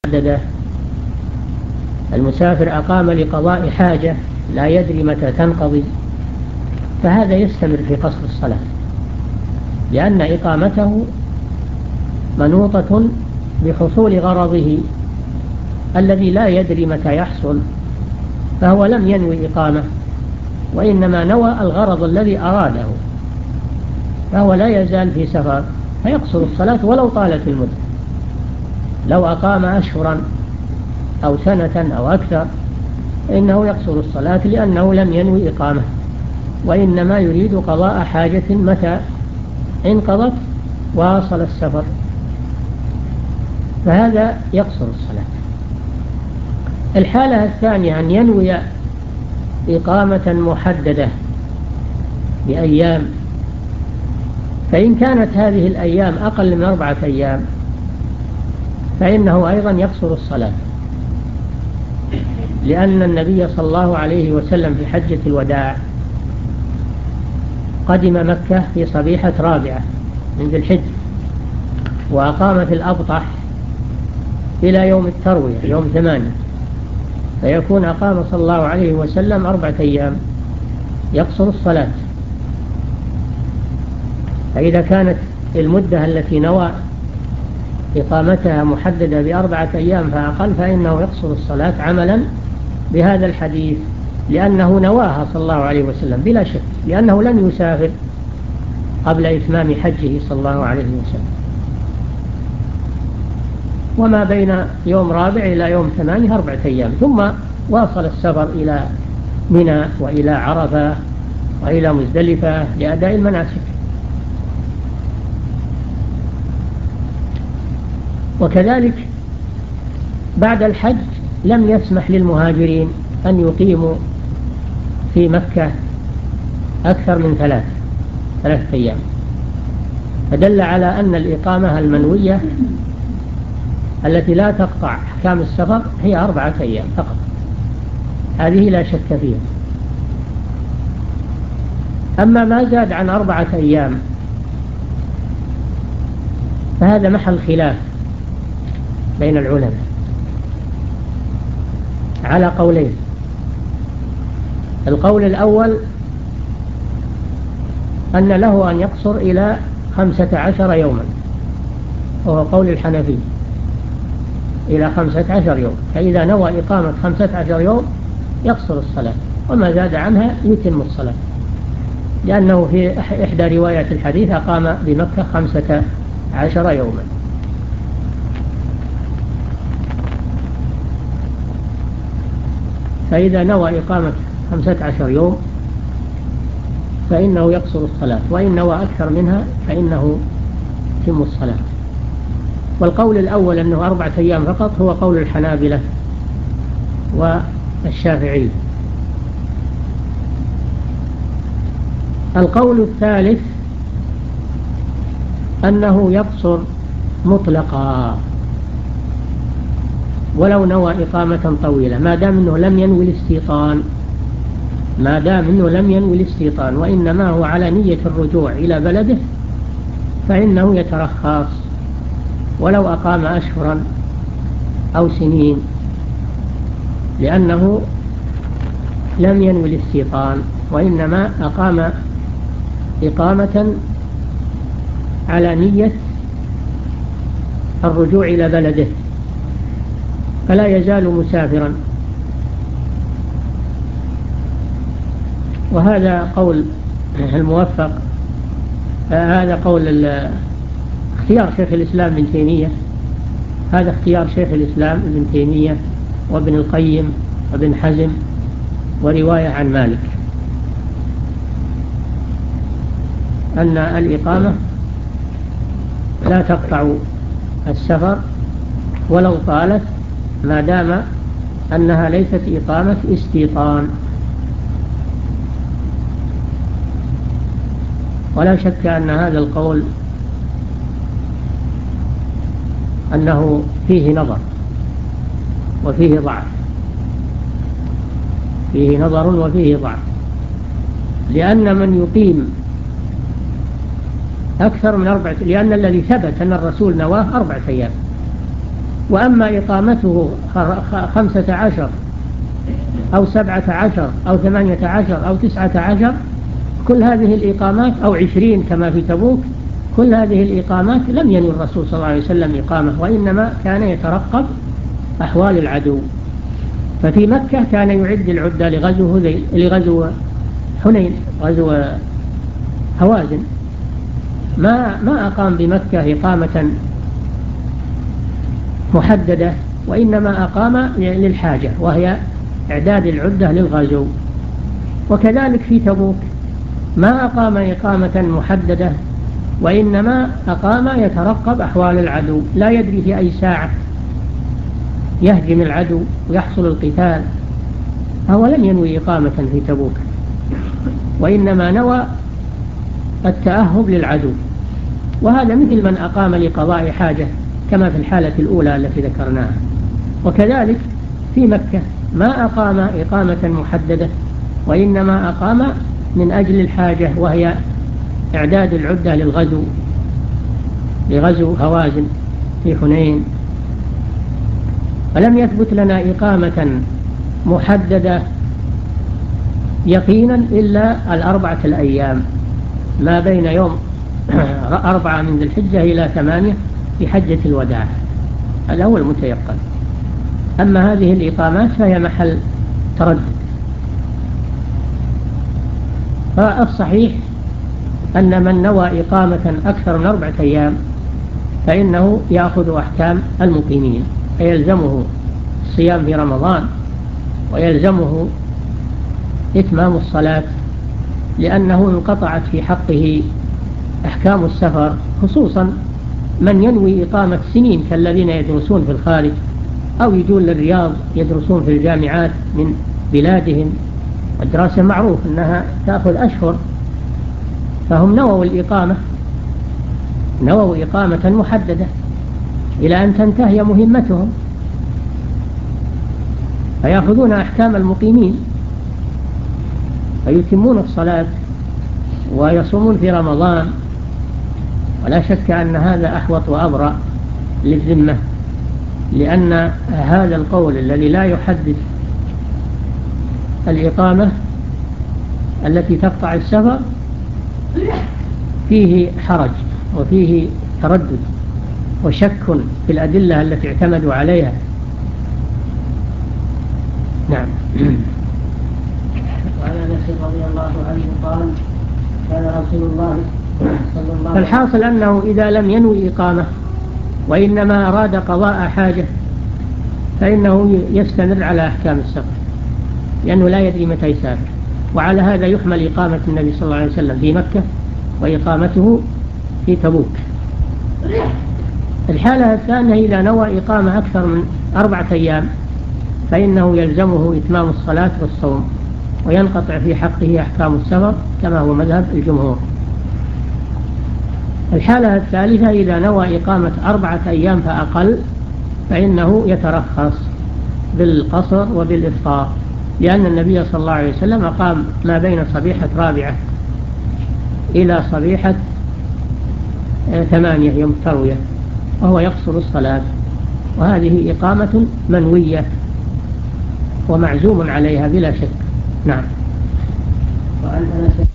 محددة. المسافر أقام لقضاء حاجة لا يدري متى تنقضي، فهذا يستمر في قصر الصلاة، لأن إقامته منوطة بحصول غرضه الذي لا يدري متى يحصل، فهو لم ينوي إقامة، وإنما نوى الغرض الذي أراده، فهو لا يزال في سفر فيقصر الصلاة ولو طالت المدة. لو أقام أشهرا أو سنة أو أكثر فإنه يقصر الصلاة، لأنه لم ينوي إقامة، وإنما يريد قضاء حاجة متى انقضت واصل السفر، فهذا يقصر الصلاة. الحالة الثانية أن ينوي إقامة محددة بأيام، فإن كانت هذه الأيام أقل من 4 أيام فإنه أيضا يقصر الصلاة، لأن النبي صلى الله عليه وسلم في حجة الوداع قدم مكة في صبيحة 4 من ذي الحجة، وأقام في الأبطح إلى يوم التروية يوم 8، فيكون أقام صلى الله عليه وسلم 4 أيام يقصر الصلاة. فإذا كانت المدة التي نوى إقامتها محددة ب4 أيام فأقل فإنه يقصر الصلاة عملا بهذا الحديث، لأنه نواها صلى الله عليه وسلم بلا شك، لأنه لن يسافر قبل إتمام حجه صلى الله عليه وسلم. وما بين يوم 4 إلى يوم 8 4 أيام، ثم واصل السفر إلى منى وإلى عرفة وإلى مزدلفة لأداء المناسك. وكذلك بعد الحج لم يسمح للمهاجرين أن يقيموا في مكة أكثر من 3 أيام، فدل على أن الإقامة المنوية التي لا تقطع أحكام السفر هي 4 أيام فقط، هذه لا شك فيها. أما ما زاد عن 4 أيام فهذا محل خلاف بين العلماء على قولين. القول الأول أن له أن يقصر إلى 15 يوما، وهو قول الحنفي، إلى 15 يوم، فإذا نوى إقامة 15 يوم يقصر الصلاة، وما زاد عنها يتم الصلاة، لأنه في إحدى روايات الحديث أقام بمكة 15 يوما. فإذا نوى إقامة 15 يوم فإنه يقصر الصلاة، وإن نوى أكثر منها فإنه يتم الصلاة. والقول الأول أنه 4 أيام فقط هو قول الحنابلة والشافعي. القول الثالث أنه يقصر مطلقا ولو نوى إقامة طويلة، ما دام أنه لم ينوي الاستيطان، وإنما هو على نية الرجوع إلى بلده فإنه يترخص ولو أقام أشهرا أو سنين، لأنه لم ينوي الاستيطان، وإنما أقام إقامة على نية الرجوع إلى بلده، فلا يزال مسافرا. وهذا قول الموفق، هذا قول اختيار شيخ الإسلام ابن تيمية، هذا اختيار شيخ الإسلام ابن تيمية وابن القيم وابن حزم، ورواية عن مالك أن الإقامة لا تقطع السفر ولو طالت، ما دام أنها ليست إقامة استيطان. ولا شك أن هذا القول أنه فيه نظر وفيه ضعف، فيه نظر وفيه ضعف، لأن من يقيم أكثر من 4، لأن الذي ثبت أن الرسول نواه 4 أيام، وأما إقامته 15 أو 17 أو 18 أو 19 كل هذه الإقامات أو 20 كما في تبوك، كل هذه الإقامات لم ينوي الرسول صلى الله عليه وسلم إقامة، وإنما كان يترقب أحوال العدو. ففي مكة كان يعد العدة لغزو حنين، غزو هوازن، ما أقام بمكة إقامة محددة، وإنما أقام للحاجة وهي إعداد العدة للغزو. وكذلك في تبوك ما أقام إقامة محددة، وإنما أقام يترقب أحوال العدو، لا يدري في أي ساعة يهجم العدو ويحصل القتال. هو لم ينوي إقامة في تبوك، وإنما نوى التأهب للعدو، وهذا مثل من أقام لقضاء حاجة كما في الحالة الأولى التي ذكرناها. وكذلك في مكة ما أقام إقامة محددة، وإنما أقام من أجل الحاجة وهي إعداد العدة لغزو هوازن في حنين. ولم يثبت لنا إقامة محددة يقينا إلا 4 الأيام ما بين يوم 4 من ذي الحجة إلى 8 في حجة الوداع، هذا هو المتيقن. أما هذه الإقامات فهي محل تردد. فالصحيح أن من نوى إقامة أكثر من 4 أيام فإنه يأخذ أحكام المقيمين، فيلزمه الصيام في رمضان، ويلزمه إتمام الصلاة، لأنه انقطعت في حقه أحكام السفر، خصوصا من ينوي إقامة سنين كالذين يدرسون في الخارج أو يجون للرياض يدرسون في الجامعات من بلادهم، والدراسة معروف أنها تأخذ أشهر، فهم نووا إقامة محددة إلى أن تنتهي مهمتهم، فيأخذون أحكام المقيمين فيتمون الصلاة ويصومون في رمضان. ولا شك أن هذا أحوط وأبرأ للذمة، لأن هذا القول الذي لا يحدد الإقامة التي تقطع السفر فيه حرج وفيه تردد وشك في الأدلة التي اعتمدوا عليها. نعم. وعن أنس رضي الله عنه قال كان رسول الله صلى الله عليه وسلم. فالحاصل أنه إذا لم ينوي إقامة وإنما أراد قضاء حاجة فإنه يستمر على أحكام السفر، لأنه لا يدري متى يسافر. وعلى هذا يحمل إقامة النبي صلى الله عليه وسلم في مكة وإقامته في تبوك. الحالة الثانية إذا نوى إقامة أكثر من 4 أيام فإنه يلزمه إتمام الصلاة والصوم، وينقطع في حقه أحكام السفر كما هو مذهب الجمهور. الحالة الثالثة إذا نوى إقامة 4 أيام فأقل فإنه يترخص بالقصر وبالإفطار، لأن النبي صلى الله عليه وسلم أقام ما بين صبيحة 4 إلى صبيحة 8 يوم التروية، وهو يقصر الصلاة، وهذه إقامة منوية ومعزوم عليها بلا شك. نعم. وعن أنس